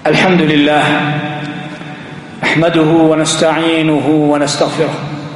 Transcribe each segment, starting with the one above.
الحمد لله نحمده ونستعينه ونستغفره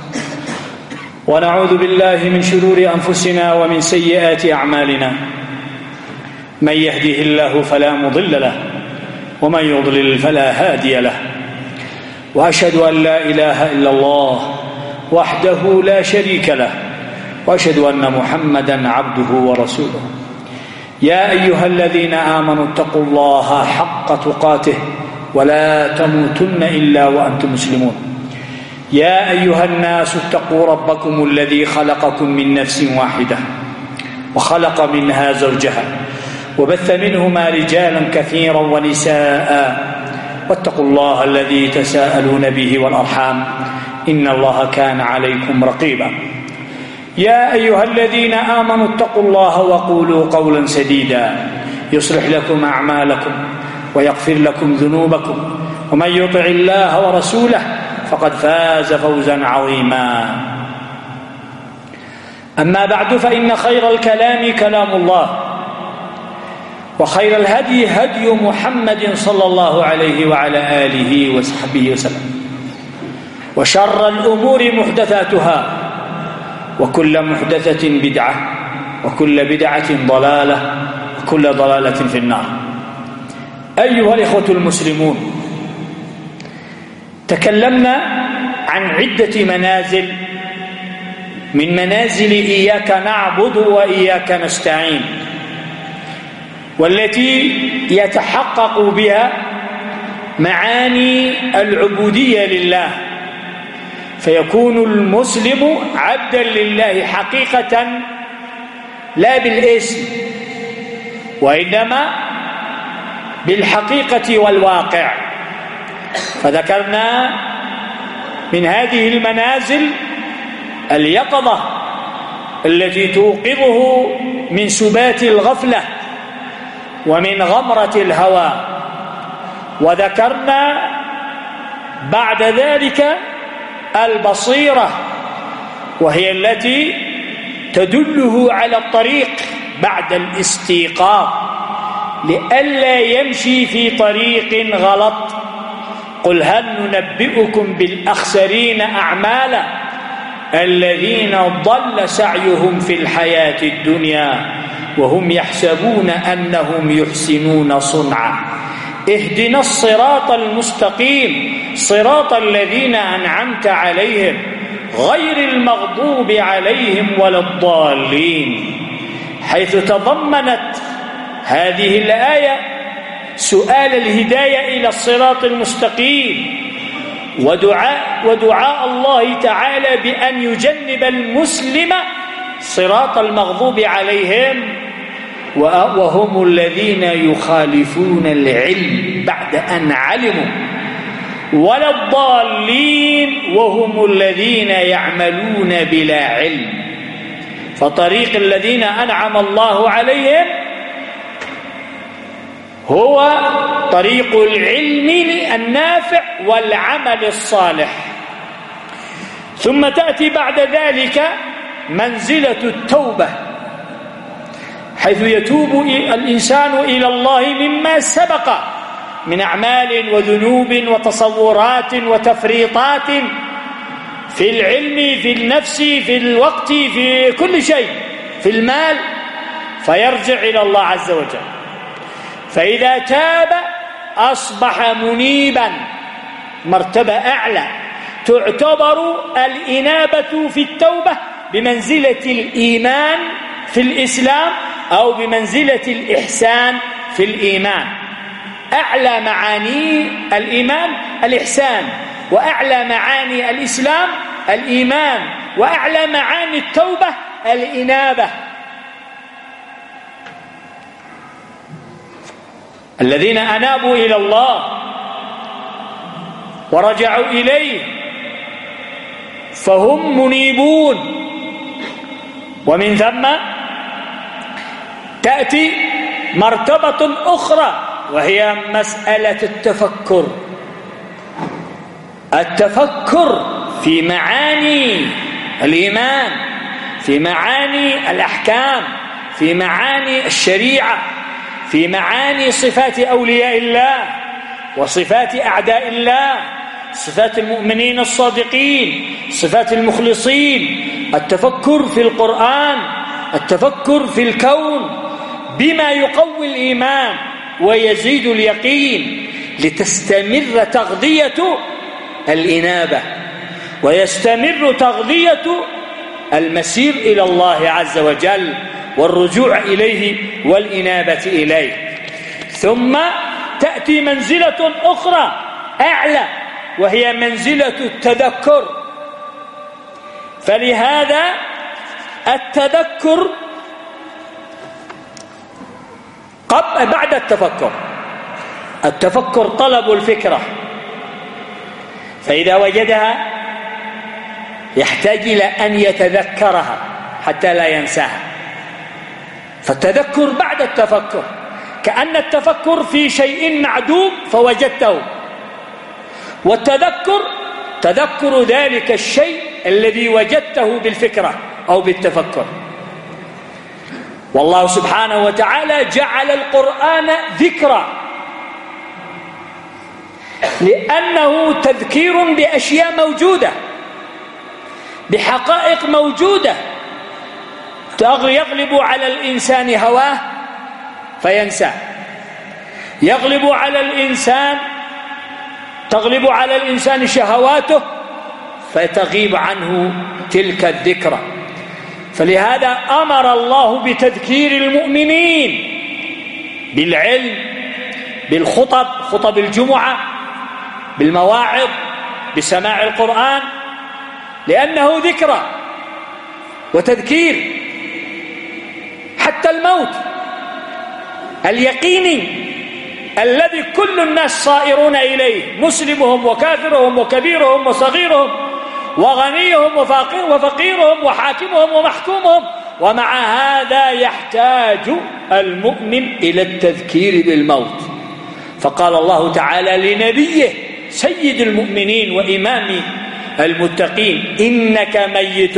ونعوذ بالله من شرور أنفسنا ومن سيئات أعمالنا. من يهده الله فلا مضل له ومن يضلل فلا هادي له، وأشهد أن لا إله إلا الله وحده لا شريك له، وأشهد أن محمدا عبده ورسوله. يا أيها الذين آمنوا اتقوا الله حق تقاته ولا تموتن إلا وأنتم مسلمون. يا أيها الناس اتقوا ربكم الذي خلقكم من نفس واحدة وخلق منها زوجها وبث منهما رجالا كثيرا ونساء، واتقوا الله الذي تساءلون به والأرحام إن الله كان عليكم رقيبا. يا أيها الذين آمنوا اتقوا الله وقولوا قولا سديدا يصلح لكم أعمالكم ويغفر لكم ذنوبكم، ومن يطع الله ورسوله فقد فاز فوزا عظيما. أما بعد، فإن خير الكلام كلام الله، وخير الهدي هدي محمد صلى الله عليه وعلى آله وصحبه وسلم، وشر الأمور محدثاتها، وكل محدثة بدعة، وكل بدعة ضلالة، وكل ضلالة في النار. أيها الإخوة المسلمون، تكلمنا عن عدة منازل من منازل إياك نعبد وإياك نستعين، والتي يتحقق بها معاني العبودية لله، فيكون المسلم عبدا لله حقيقة لا بالاسم، وإنما بالحقيقة والواقع. فذكرنا من هذه المنازل اليقظة التي توقظه من سبات الغفلة ومن غمرة الهوى، وذكرنا بعد ذلك البصيرة، وهي التي تدله على الطريق بعد الاستيقاظ لئلا يمشي في طريق غلط. قل هل ننبئكم بالأخسرين أعمالا الذين ضل سعيهم في الحياة الدنيا وهم يحسبون أنهم يحسنون صنعا. اهدنا الصراط المستقيم صراط الذين أنعمت عليهم غير المغضوب عليهم ولا الضالين، حيث تضمنت هذه الآية سؤال الهداية إلى الصراط المستقيم، ودعاء الله تعالى بأن يجنب المسلم صراط المغضوب عليهم وهم الذين يخالفون العلم بعد أن علموا، ولا الضالين وهم الذين يعملون بلا علم. فطريق الذين أنعم الله عليهم هو طريق العلم النافع والعمل الصالح. ثم تأتي بعد ذلك منزلة التوبة، حيث يتوب الإنسان إلى الله مما سبق من أعمال وذنوب وتصورات وتفريطات في العلم، في النفس، في الوقت، في كل شيء، في المال، فيرجع إلى الله عز وجل. فإذا تاب أصبح منيبا، مرتبة أعلى. تعتبر الإنابة في التوبة بمنزلة الإيمان في الإسلام أو بمنزلة الإحسان في الإيمان. أعلى معاني الإيمان الإحسان، وأعلى معاني الإسلام الإيمان، وأعلى معاني التوبة الإنابة. الذين أنابوا إلى الله ورجعوا إليه فهم منيبون. ومن ثم تأتي مرتبة أخرى، وهي مسألة التفكر. التفكر في معاني الإيمان، في معاني الأحكام، في معاني الشريعة، في معاني صفات أولياء الله، وصفات أعداء الله، صفات المؤمنين الصادقين، صفات المخلصين. التفكر في القرآن، التفكر في الكون بما يقوي الإيمان ويزيد اليقين، لتستمر تغذية الإنابة ويستمر تغذية المسير إلى الله عز وجل والرجوع إليه والإنابة إليه. ثم تأتي منزلة أخرى أعلى، وهي منزلة التذكر. فلهذا التذكر بعد التفكر طلب الفكرة، فإذا وجدها يحتاج إلى أن يتذكرها حتى لا ينساها. فالتذكر بعد التفكر، كأن التفكر في شيء معدوم فوجدته، والتذكر تذكر ذلك الشيء الذي وجدته بالفكرة أو بالتفكر. والله سبحانه وتعالى جعل القرآن ذكرى، لأنه تذكير بأشياء موجودة، بحقائق موجودة، يغلب على الإنسان هواه فينسى، تغلب على الإنسان شهواته فتغيب عنه تلك الذكرى. فلهذا أمر الله بتذكير المؤمنين بالعلم، بالخطب، خطب الجمعة، بالمواعظ، بسماع القرآن، لأنه ذكرى وتذكير. حتى الموت اليقيني الذي كل الناس صائرون إليه، مسلمهم وكافرهم وكبيرهم وصغيرهم وغنيهم وفقيرهم وحاكمهم ومحكومهم، ومع هذا يحتاج المؤمن إلى التذكير بالموت. فقال الله تعالى لنبيه سيد المؤمنين وإمام المتقين: إنك ميت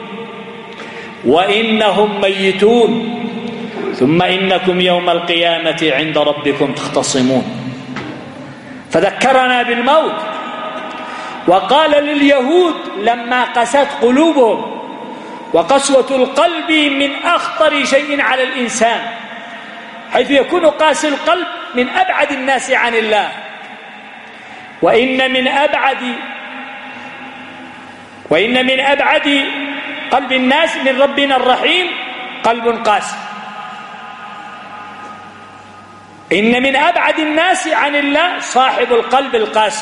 وإنهم ميتون ثم إنكم يوم القيامة عند ربكم تختصمون. فذكرنا بالموت. وقال لليهود لما قست قلوبهم، وقسوة القلب من أخطر شيء على الإنسان، حيث يكون قاسي القلب من أبعد الناس عن الله. وإن من أبعد قلب الناس من ربنا الرحيم قلب قاسي. إن من أبعد الناس عن الله صاحب القلب القاسي.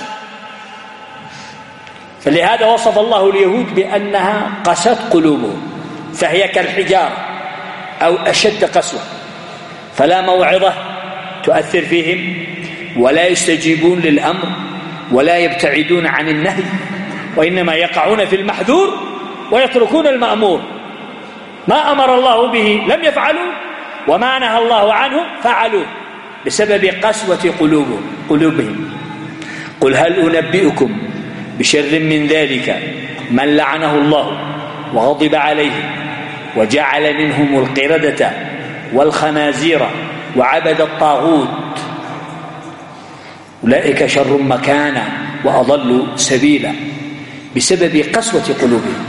فلهذا وصف الله اليهود بأنها قست قلوبهم، فهي كالحجارة أو أشد قسوة، فلا موعظة تؤثر فيهم، ولا يستجيبون للأمر، ولا يبتعدون عن النهي، وإنما يقعون في المحذور ويتركون المأمور. ما أمر الله به لم يفعلوا، وما نهى الله عنه فعلوه بسبب قسوة قلوبهم. قل هل أنبئكم بشر من ذلك من لعنه الله وغضب عليه وجعل منهم القردة والخنازير وعبد الطاغوت أولئك شر مكانا وأضل سبيلا، بسبب قسوة قلوبهم.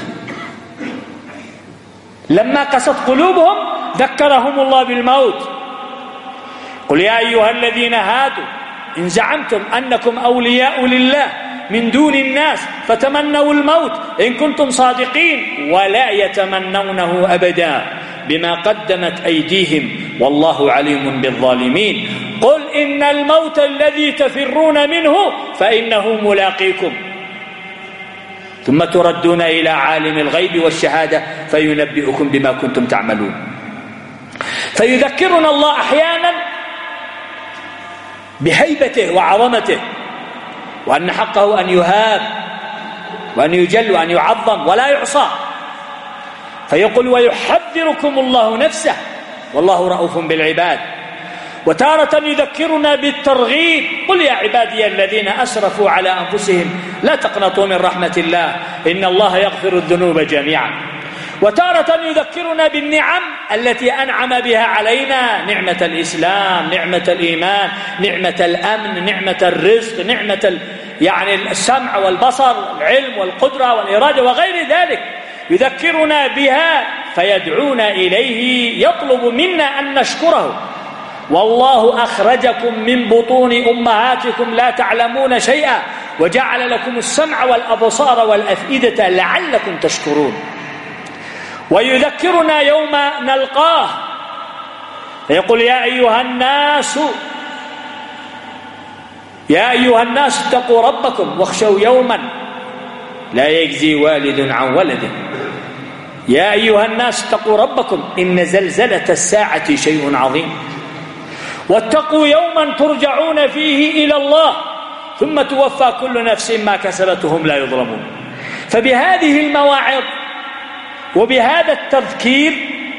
لما قست قلوبهم ذكرهم الله بالموت. قل يا أيها الذين هادوا إن زعمتم أنكم أولياء لله من دون الناس فتمنوا الموت إن كنتم صادقين ولا يتمنونه أبدا بما قدمت أيديهم والله عليم بالظالمين. قل إن الموت الذي تفرون منه فإنه ملاقيكم ثم تردون إلى عالم الغيب والشهادة فينبئكم بما كنتم تعملون. فيذكرنا الله أحيانا بهيبته وعظمته، وأن حقه أن يهاب وأن يجل وأن يعظم ولا يعصى، فيقول ويحذركم الله نفسه والله رؤوف بالعباد. وتارة يذكرنا بالترغيب: قل يا عبادي الذين أسرفوا على أنفسهم لا تقنطوا من رحمة الله إن الله يغفر الذنوب جميعا. وتارة يذكرنا بالنعم التي أنعم بها علينا، نعمة الإسلام، نعمة الإيمان، نعمة الأمن، نعمة الرزق، نعمة يعني السمع والبصر، العلم والقدرة والإرادة وغير ذلك، يذكرنا بها فيدعونا إليه، يطلب منا أن نشكره. والله أخرجكم من بطون أمهاتكم لا تعلمون شيئا وجعل لكم السمع والأبصار والأفئدة لعلكم تشكرون. ويذكرنا يوم نلقاه فيقول يا أيها الناس اتقوا ربكم واخشوا يوما لا يجزي والد عن ولده. يا أيها الناس اتقوا ربكم إن زلزلة الساعة شيء عظيم واتقوا يوما ترجعون فيه إلى الله ثم توفى كل نفس ما كسبت وهم لا يظلمون. فبهذه المواعظ وبهذا التذكير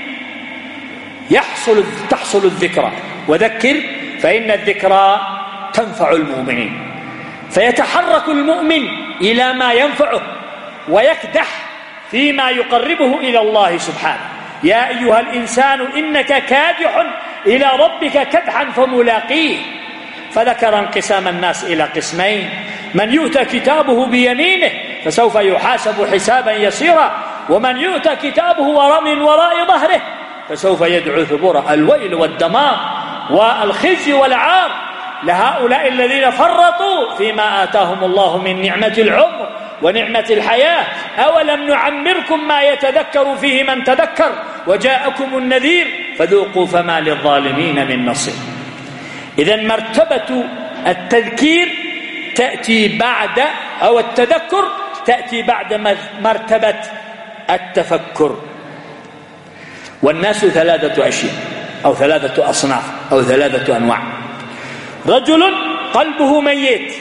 تحصل الذكرى. وذكر فإن الذكرى تنفع المؤمنين، فيتحرك المؤمن إلى ما ينفعه ويكدح فيما يقربه إلى الله سبحانه. يا أيها الإنسان إنك كادح إلى ربك كدحا فملاقيه. فذكر انقسام الناس إلى قسمين: من يؤتى كتابه بيمينه فسوف يحاسب حسابا يسيرا، ومن يؤتى كتابه من وراء ظهره فسوف يدعو ثبورا. الويل والدمار والخزي والعار لهؤلاء الذين فرطوا فيما آتاهم الله من نعمة العمر ونعمة الحياة. أولم نعمركم ما يتذكر فيه من تذكر وجاءكم النذير فذوقوا فما للظالمين من نصير. إذن مرتبة التذكير تأتي بعد، أو التذكر تأتي بعد مرتبة التفكر. والناس ثلاثة أشياء أو ثلاثة أصناف أو ثلاثة أنواع: رجل قلبه ميت،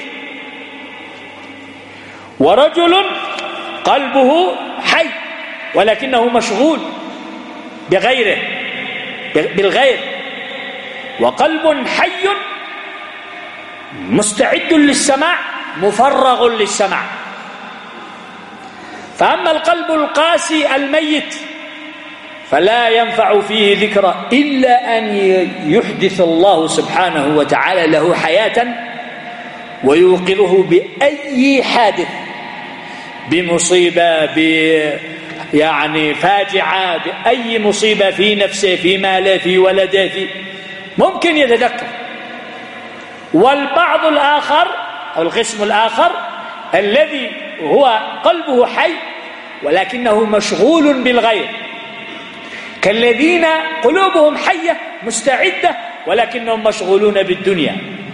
ورجل قلبه حي ولكنه مشغول بالغير، وقلب حي مستعد للسماع مفرغ للسماع. فأما القلب القاسي الميت فلا ينفع فيه ذكر إلا أن يحدث الله سبحانه وتعالى له حياة ويوقظه بأي حادث، بمصيبة، يعني فاجعة، بأي مصيبة في نفسه، في ماله، في ولده، ممكن يتذكر. والبعض الآخر أو القسم الآخر الذي هو قلبه حي ولكنه مشغول بالغير، كالذين قلوبهم حية مستعدة ولكنهم مشغولون بالدنيا.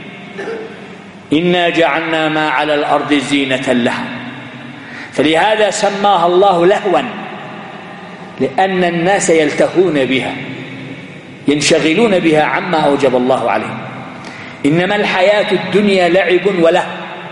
إنا جعلنا ما على الأرض زينة لها، فلهذا سماها الله لهوا، لأن الناس يلتهون بها، ينشغلون بها عما أوجب الله عليهم. إنما الحياة الدنيا لعب ولهو.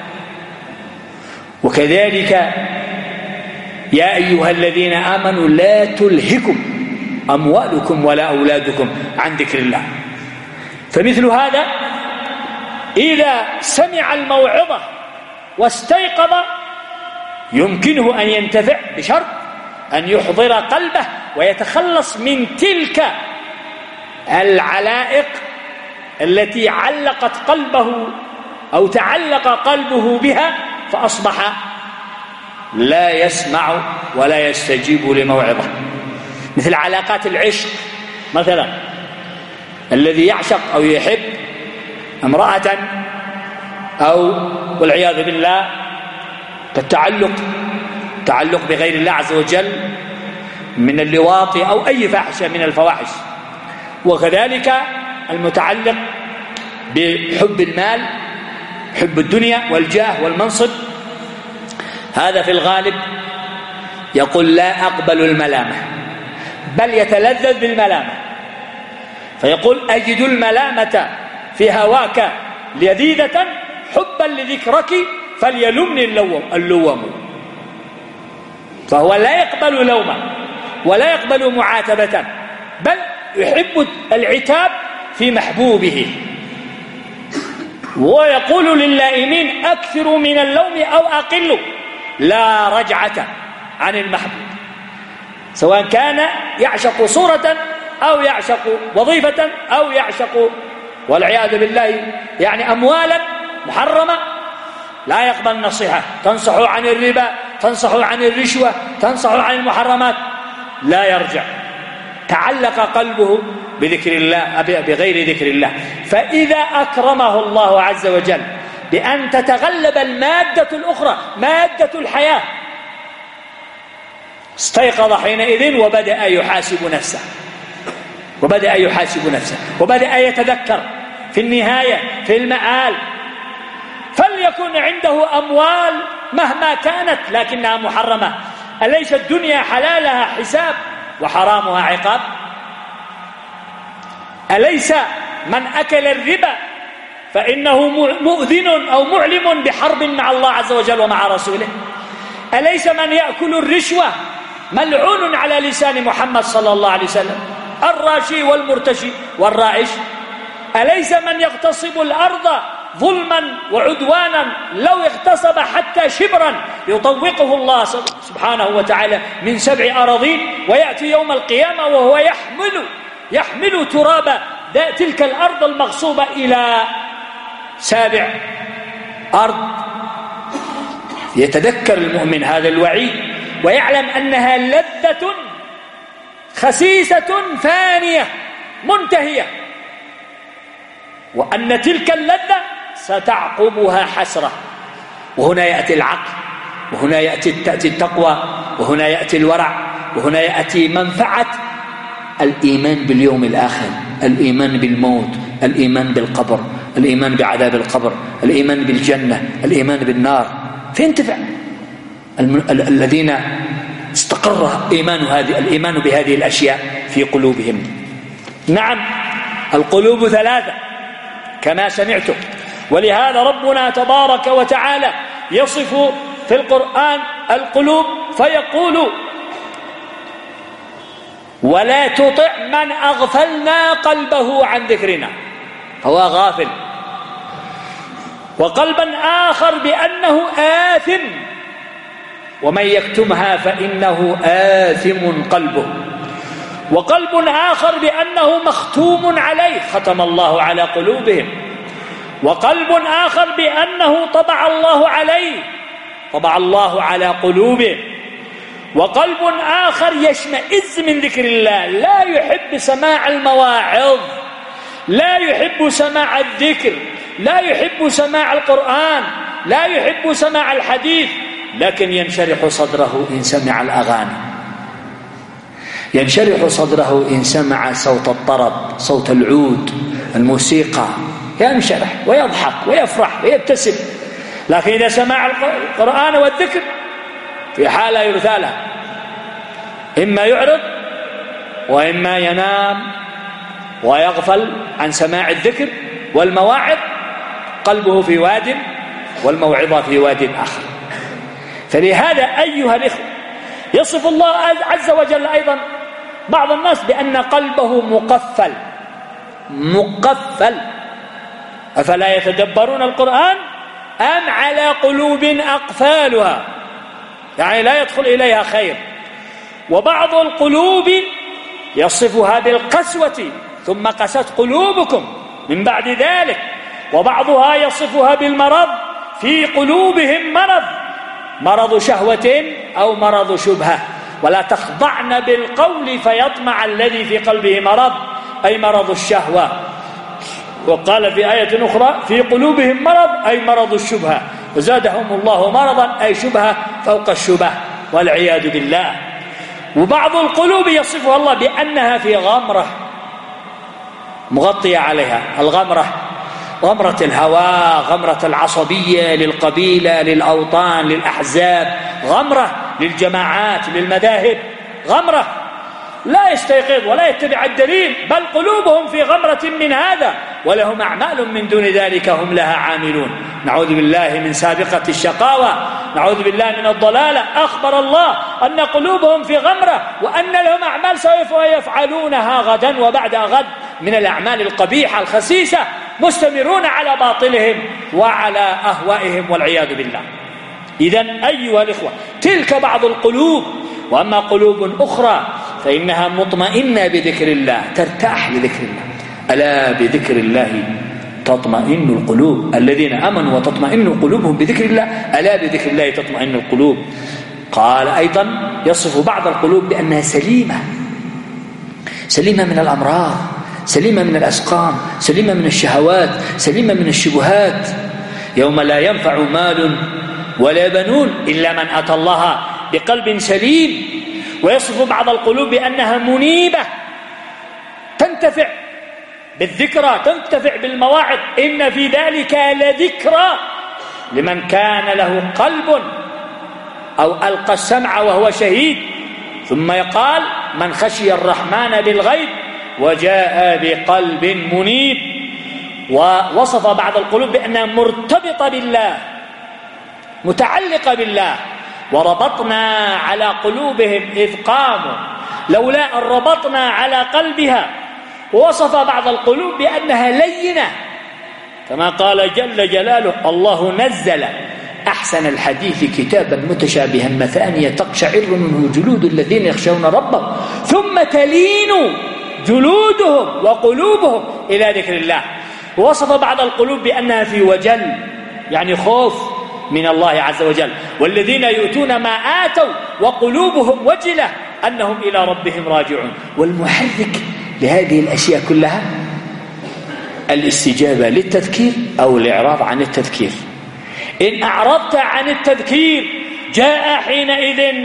وكذلك يا أيها الذين آمنوا لا تلهكم أموالكم ولا أولادكم عن ذكر الله. فمثل هذا إذا سمع الموعظة واستيقظ يمكنه أن ينتفع بشرط أن يحضر قلبه ويتخلص من تلك العلائق التي علقت قلبه أو تعلق قلبه بها، فأصبح لا يسمع ولا يستجيب لموعظة. مثل علاقات العشق مثلا، الذي يعشق أو يحب امرأة أو والعياذ بالله تعلق بغير الله عز وجل من اللواط أو أي فاحشة من الفواحش، وكذلك المتعلق بحب المال، حب الدنيا والجاه والمنصب، هذا في الغالب يقول لا أقبل الملامة، بل يتلذذ بالملامة، فيقول أجد الملامة في هواك لذيذة حبا لذكرك فليلمني اللوم. فهو لا يقبل لوما ولا يقبل معاتبة، بل يحب العتاب في محبوبه. ويقول للائمين أكثر من اللوم أو أقل، لا رجعة عن المحبوب. سواء كان يعشق صورة أو يعشق وظيفة أو يعشق والعياذ بالله يعني أموالا محرمة، لا يقبل نصيحة، تنصح عن الربا، تنصح عن الرشوة، تنصح عن المحرمات، لا يرجع، تعلق قلبه بذكر الله بغير ذكر الله. فإذا أكرمه الله عز وجل بأن تتغلب المادة الأخرى مادة الحياة استيقظ حينئذ وبدأ يحاسب نفسه، وبدأ يتذكر في النهاية في المآل. فليكن عنده أموال مهما كانت لكنها محرمة، أليس الدنيا حلالها حساب وحرامها عقاب؟ أليس من أكل الربا فإنه مؤذن أو معلم بحرب مع الله عز وجل ومع رسوله؟ أليس من يأكل الرشوة ملعون على لسان محمد صلى الله عليه وسلم، الراشي والمرتشي والرائش؟ أليس من يغتصب الأرض ظلما وعدوانا لو اغتصب حتى شبرا يطوقه الله سبحانه وتعالى من 7 أراضين، ويأتي يوم القيامة وهو يحمل تراب تلك الأرض المغصوبة إلى 7 أرض؟ يتذكر المؤمن هذا الوعيد ويعلم أنها لذة خسيسة فانية منتهية، وأن تلك اللذة ستعقبها حسرة. وهنا يأتي العقل، وهنا تأتي التقوى، وهنا يأتي الورع، وهنا يأتي منفعة الإيمان باليوم الآخر، الإيمان بالموت، الإيمان بالقبر، الإيمان بعذاب القبر، الإيمان بالجنة، الإيمان بالنار. فينتفع الذين استقر الإيمان بهذه الأشياء في قلوبهم. نعم، القلوب 3 كما سمعتم، ولهذا ربنا تبارك وتعالى يصف في القرآن القلوب فيقول: ولا تطع من أغفلنا قلبه عن ذكرنا، هو غافل. وقلبا آخر بأنه آثم، ومن يكتمها فإنه آثم قلبه. وقلب آخر بأنه مختوم عليه، ختم الله على قلوبهم. وقلب آخر بأنه طبع الله عليه، طبع الله على قلوبهم. وقلب آخر يشمئز من ذكر الله، لا يحب سماع المواعظ، لا يحب سماع الذكر، لا يحب سماع القرآن، لا يحب سماع الحديث، لكن ينشرح صدره إن سمع الأغاني، ينشرح صدره إن سمع صوت الطرب، صوت العود، الموسيقى، ينشرح ويضحك ويفرح ويبتسم. لكن إذا سمع القرآن والذكر في حالة يرثى له، إما يعرض وإما ينام ويغفل عن سماع الذكر والمواعظ، قلبه في واد والموعظة في واد آخر. فلهذا أيها الإخوة يصف الله عز وجل أيضا بعض الناس بأن قلبه مقفل. أفلا يتدبرون القرآن أم على قلوب أقفالها، يعني لا يدخل إليها خير. وبعض القلوب يصفها بالقسوة ثم قست قلوبكم من بعد ذلك، وبعضها يصفها بالمرض، في قلوبهم مرض شهوة أو مرض شبهة. ولا تخضعن بالقول فيطمع الذي في قلبه مرض، أي مرض الشهوة. وقال في آية أخرى: في قلوبهم مرض، أي مرض الشبهة، وزادهم الله مرضا، أي شبهة فوق الشبه والعياذ بالله. وبعض القلوب يصفها الله بأنها في غمرة مغطية عليها، الغمرة غمرة الهوى، غمرة العصبية للقبيلة، للأوطان، للأحزاب، غمرة للجماعات، للمذاهب، غمرة لا يستيقظ ولا يتبع الدليل، بل قلوبهم في غمرة من هذا، ولهم أعمال من دون ذلك هم لها عاملون. نعوذ بالله من سابقة الشقاوة، نعوذ بالله من الضلالة. أخبر الله أن قلوبهم في غمرة، وأن لهم أعمال سوف يفعلونها غدا وبعد غد من الأعمال القبيحة الخسيسة، مستمرون على باطلهم وعلى أهوائهم والعياذ بالله. إذن أيها الإخوة، تلك بعض القلوب، وأما قلوب أخرى فإنها مطمئنة بذكر الله، ترتاح لذكر الله. ألا بذكر الله تطمئن القلوب، الذين آمنوا وتطمئن قلوبهم بذكر الله، ألا بذكر الله تطمئن القلوب. قال أيضا يصف بعض القلوب بأنها سليمة من الأمراض، سليمة من الأسقام، سليمة من الشهوات، سليمة من الشبهات. يوم لا ينفع مال ولا بنون إلا من أتى الله بقلب سليم. ويصف بعض القلوب بأنها منيبة، تنتفع بالذكرى، تنتفع بالمواعظ. إن في ذلك لذكرى لمن كان له قلب أو ألقى السمع وهو شهيد. ثم يقال من خشي الرحمن بالغيب وجاء بقلب منيب. ووصف بعض القلوب بأنها مرتبطة بالله، متعلقة بالله. وربطنا على قلوبهم إذ قاموا لولا أن ربطنا على قلبها. ووصف بعض القلوب بأنها لينة، كما قال جل جلاله: الله نزل أحسن الحديث كتابا متشابها مثانية تقشعر منه جلود الذين يخشون ربهم ثم تلين جلودهم وقلوبهم إلى ذكر الله. ووصف بعض القلوب بأنها في وجل، يعني خوف من الله عز وجل. والذين يؤتون ما آتوا وقلوبهم وجلة أنهم إلى ربهم راجعون. والمحرك لهذه الأشياء كلها الاستجابة للتذكير أو الإعراض عن التذكير. إن أعرضت عن التذكير جاء حينئذ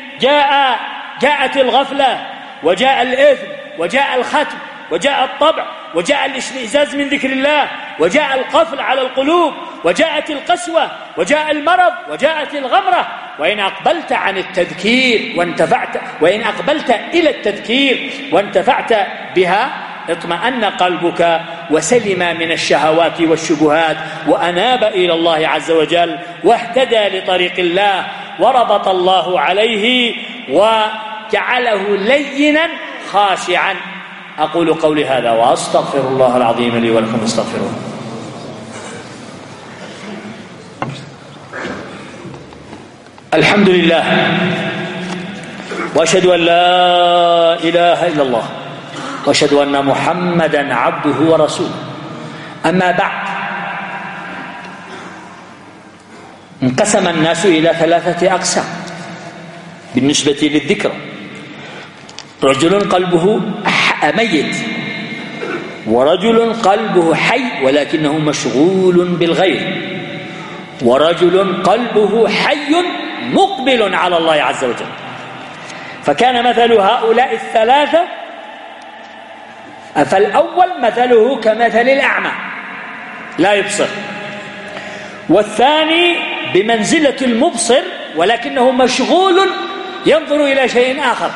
جاءت الغفلة، وجاء الإثم، وجاء الختم، وجاء الطبع، وجاء الاشمئزاز من ذكر الله، وجاء القفل على القلوب، وجاءت القسوة، وجاء المرض، وجاءت الغمرة. وإن أقبلت عن التذكير وإن أقبلت إلى التذكير وانتفعت بها اطمأن قلبك وسلم من الشهوات والشبهات وأناب إلى الله عز وجل واهتدى لطريق الله، وربط الله عليه وجعله لينا خاشعا. أقول قولي هذا وأستغفر الله العظيم لي ولكم فاستغفروه. الحمد لله، وأشهد أن لا إله إلا الله، وأشهد أن محمدا عبده ورسوله. أما بعد، انقسم الناس إلى 3 أقسام بالنسبة للذكر: رجل قلبه ميت، ورجل قلبه حي ولكنه مشغول بالغير، ورجل قلبه حي مقبل على الله عز وجل. فكان مثل هؤلاء ال3: فالأول مثله كمثل الأعمى لا يبصر، والثاني بمنزلة المبصر ولكنه مشغول ينظر إلى شيء آخر،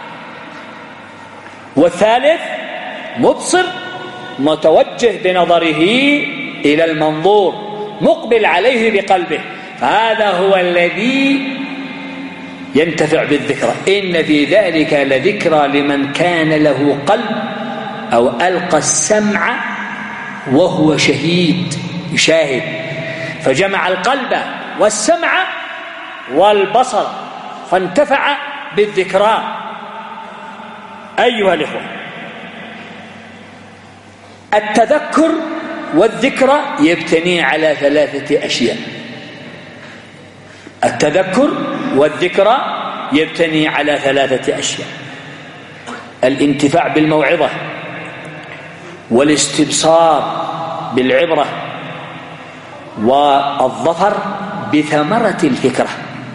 والثالث مبصر متوجه بنظره إلى المنظور مقبل عليه بقلبه. فهذا هو الذي ينتفع بالذكرى. إن في ذلك لذكرى لمن كان له قلب أو ألقى السمع وهو يشاهد. فجمع القلب والسمع والبصر فانتفع بالذكرى. أيها الإخوة، التذكر والذكرى يبتني على 3 أشياء. التذكر والذكرى يبتني على 3 أشياء: الانتفاع بالموعظة، والاستبصار بالعبرة، والظفر بثمرة الفكرة.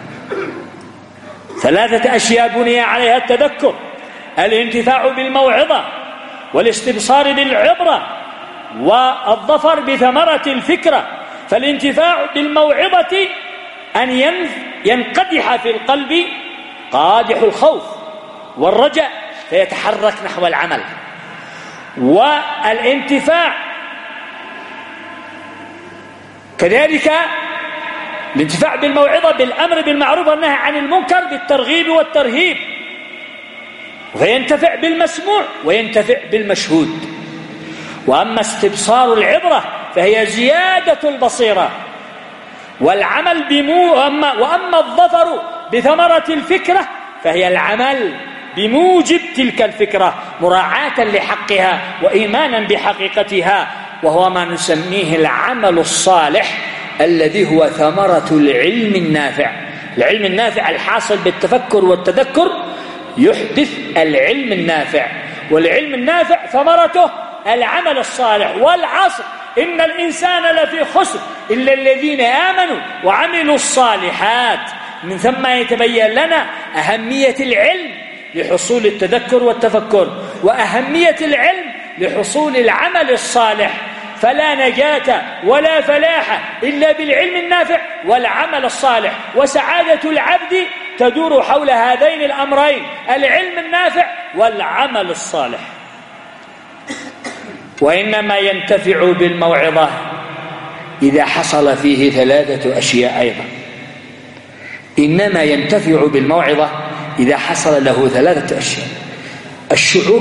3 أشياء بني عليها التذكر: الانتفاع بالموعظة، والاستبصار بالعبرة، والظفر بثمرة الفكرة. فالانتفاع بالموعظة أن ينقدح في القلب قادح الخوف والرجاء فيتحرك نحو العمل. والانتفاع كذلك الانتفاع بالموعظة بالأمر بالمعروف والنهي عن المنكر بالترغيب والترهيب، فينتفع بالمسموع وينتفع بالمشهود. وأما استبصار العبرة فهي زيادة البصيرة والعمل وأما الظفر بثمرة الفكرة فهي العمل بموجب تلك الفكرة مراعاة لحقها وإيمانا بحقيقتها، وهو ما نسميه العمل الصالح الذي هو ثمرة العلم النافع. العلم النافع الحاصل بالتفكر والتذكر يحدث العلم النافع، والعلم النافع ثمرته العمل الصالح. والعصر إن الإنسان لفي خسر إلا الذين آمنوا وعملوا الصالحات. من ثم يتبين لنا أهمية العلم لحصول التذكر والتفكر، وأهمية العلم لحصول العمل الصالح. فلا نجاة ولا فلاح إلا بالعلم النافع والعمل الصالح، وسعادة العبد تدور حول هذين الأمرين، العلم النافع والعمل الصالح. وإنما ينتفع بالموعظة إذا حصل فيه ثلاثة أشياء أيضا. إنما ينتفع بالموعظة إذا حصل له ثلاثة أشياء: الشعور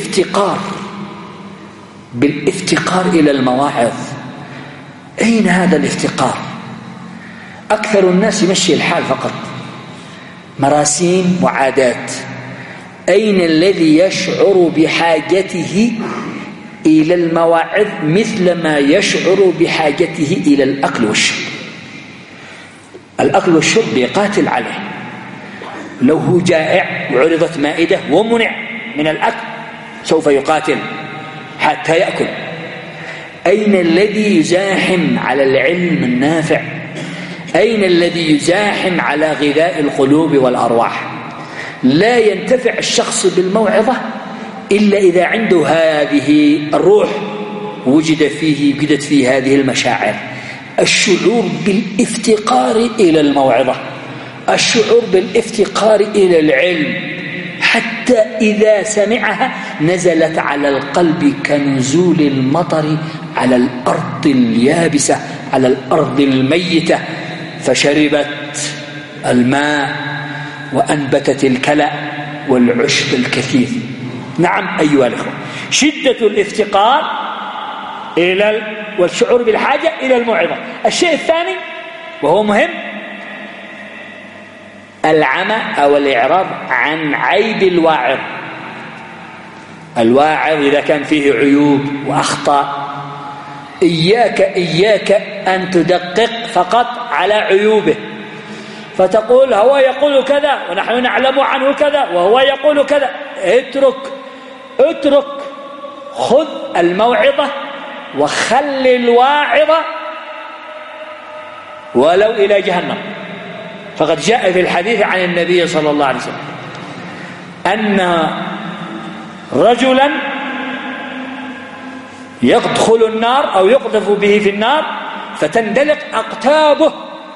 بالافتقار إلى المواعظ. أين هذا الافتقار؟ أكثر الناس يمشي الحال فقط، مراسيم وعادات. أين الذي يشعر بحاجته إلى المواعظ مثل ما يشعر بحاجته إلى الأكل والشرب؟ الأكل والشرب يقاتل عليه، لو هو جائع وعرضت مائدة ومنع من الأكل سوف يقاتل حتى يأكل. أين الذي يزاحم على العلم النافع؟ أين الذي يزاحم على غذاء القلوب والأرواح؟ لا ينتفع الشخص بالموعظة إلا إذا عنده هذه الروح، وجدت فيه هذه المشاعر: الشعور بالافتقار إلى الموعظة، الشعور بالافتقار إلى العلم، حتى إذا سمعها نزلت على القلب كنزول المطر على الأرض اليابسة، على الأرض الميتة، فشربت الماء وأنبتت الكلأ والعشب الكثير. نعم أيها الأخوة، شدة الافتقار والشعور بالحاجة إلى الموعظة. الشيء الثاني وهو مهم: العمى أو الإعراض عن عيب الواعظ. الواعظ إذا كان فيه عيوب وأخطاء، إياك أن تدقق فقط على عيوبه، فتقول هو يقول كذا ونحن نعلم عنه كذا وهو يقول كذا. اترك، خذ الموعظة وخل الواعظة ولو إلى جهنم. فقد جاء في الحديث عن النبي صلى الله عليه وسلم أن رجلا يدخل النار أو يقذف به في النار فتندلق أقتابه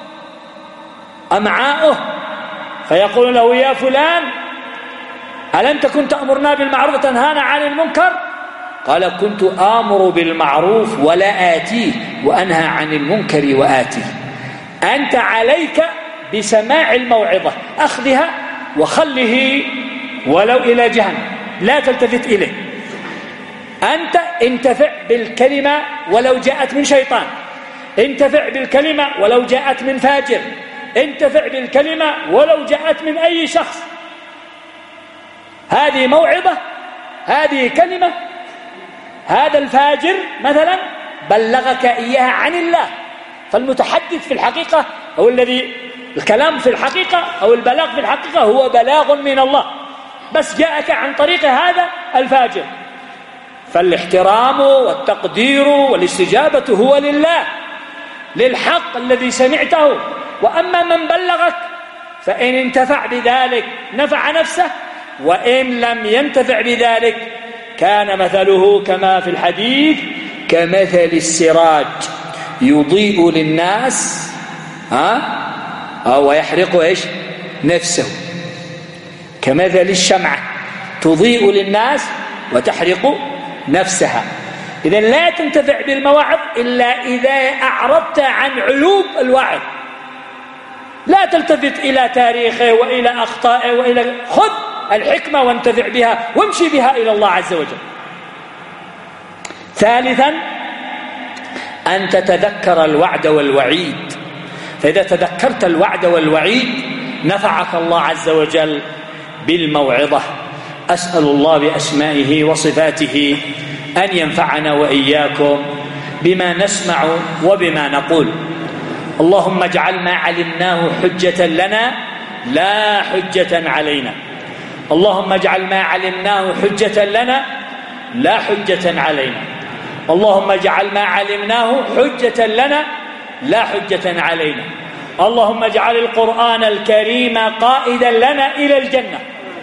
أمعاؤه، فيقول له: يا فلان، ألم تكن تأمرنا بالمعروف وتنهانا عن المنكر؟ قال: كنت آمر بالمعروف ولا آتيه وأنهى عن المنكر وآتيه. أنت عليك بسماع الموعظة، أخذها وخله ولو إلى جهنم، لا تلتفت إليه. أنت انتفع بالكلمة ولو جاءت من شيطان، انتفع بالكلمة ولو جاءت من فاجر، انتفع بالكلمة ولو جاءت من أي شخص. هذه موعظة، هذه كلمة. هذا الفاجر مثلا بلغك إياها عن الله، فالمتحدث في الحقيقة هو الكلام في الحقيقة أو البلاغ في الحقيقة هو بلاغ من الله، بس جاءك عن طريق هذا الفاجر. فالاحترام والتقدير والاستجابة هو لله، للحق الذي سمعته. وأما من بلغك فإن انتفع بذلك نفع نفسه، وإن لم ينتفع بذلك كان مثله كما في الحديث كمثل السراج يضيء للناس أو يحرق نفسه، كمثل الشمعة تضيء للناس وتحرق نفسها. إذن لا تنتفع بالمواعظ إلا إذا أعرضت عن عيوب الواعظ، لا تلتفت إلى تاريخه وإلى أخطائه خذ الحكمة وانتفع بها وامشي بها إلى الله عز وجل. ثالثا، أن تتذكر الوعد والوعيد، فإذا تذكرت الوعد والوعيد نفعك الله عز وجل بالموعظة. أسأل الله بأسمائه وصفاته أن ينفعنا وإياكم بما نسمع وبما نقول. اللهم اجعل ما علمناه حجة لنا لا حجة علينا. اللهم اجعل ما علمناه حجة لنا لا حجة علينا. اللهم اجعل ما علمناه حجة لنا لا حجة علينا. اللهم اجعل القرآن الكريم قائدا لنا إلى الجنة،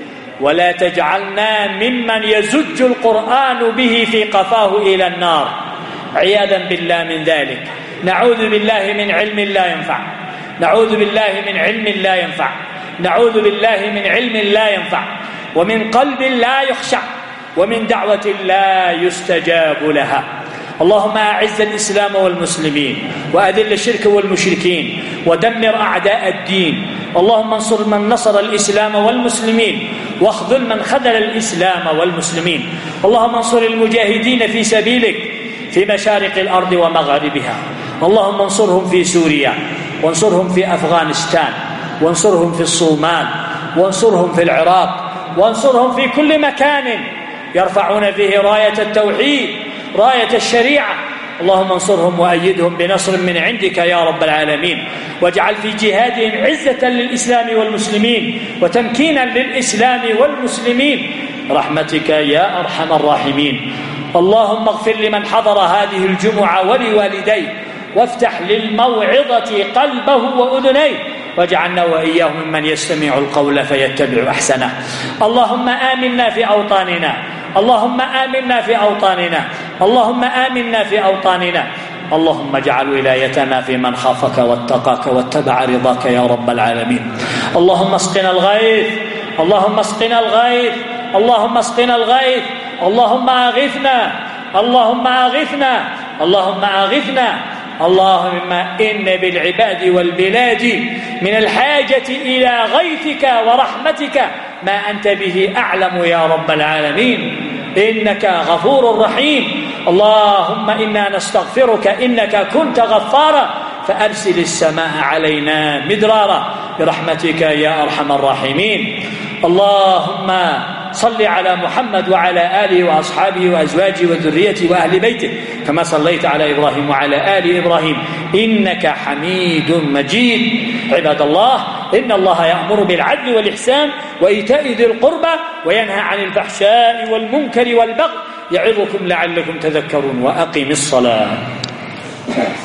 ولا تجعلنا ممن يزج القرآن به في قفاه إلى النار، عياذا بالله من ذلك. نعوذ بالله من علم لا ينفع، نعوذ بالله من علم لا ينفع، نعوذ بالله من علم لا ينفع، ومن قلب لا يخشع، ومن دعوة لا يستجاب لها. اللهم أعز الإسلام والمسلمين، وأذل الشرك والمشركين، ودمر أعداء الدين. اللهم انصر من نصر الإسلام والمسلمين، واخذل من خذل الإسلام والمسلمين. اللهم انصر المجاهدين في سبيلك في مشارق الأرض ومغاربها. اللهم انصرهم في سوريا، وانصرهم في أفغانستان، وانصرهم في الصومال، وانصرهم في العراق، وانصرهم في كل مكان يرفعون فيه راية التوحيد، راية الشريعة. اللهم انصرهم وأيدهم بنصر من عندك يا رب العالمين، واجعل في جهادهم عزة للإسلام والمسلمين، وتمكينا للإسلام والمسلمين برحمتك يا أرحم الراحمين. اللهم اغفر لمن حضر هذه الجمعة ولوالديه، وافتح للموعظة قلبه وأذنيه، واجعلنا وإياه ممن يستمع القول فيتبع أحسنه. اللهم آمنا في أوطاننا، اللهم آمنا في أوطاننا، اللهم آمنا في أوطاننا. اللهم اجعل ولايتنا في من خافك واتقاك واتبع رضاك يا رب العالمين. اللهم اسقنا الغيث، اللهم اسقنا الغيث، اللهم اسقنا الغيث. اللهم أغثنا، اللهم أغثنا، اللهم أغثنا. اللهم إن بالعباد والبلاد من الحاجة إلى غيثك ورحمتك ما أنت به أعلم يا رب العالمين، إنك غفور رحيم. اللهم إنا نستغفرك إنك كنت غفارا، فأرسل السماء علينا مدرارا برحمتك يا أرحم الراحمين. اللهم صل على محمد وعلى آله وأصحابه وأزواجه وذريته وأهل بيته كما صليت على إبراهيم وعلى آل إبراهيم إنك حميد مجيد. عباد الله، إن الله يأمر بالعدل والإحسان وإيتاء ذي القربى وينهى عن الفحشاء والمنكر والبغي يعظكم لعلكم تذكرون. وأقم الصلاة.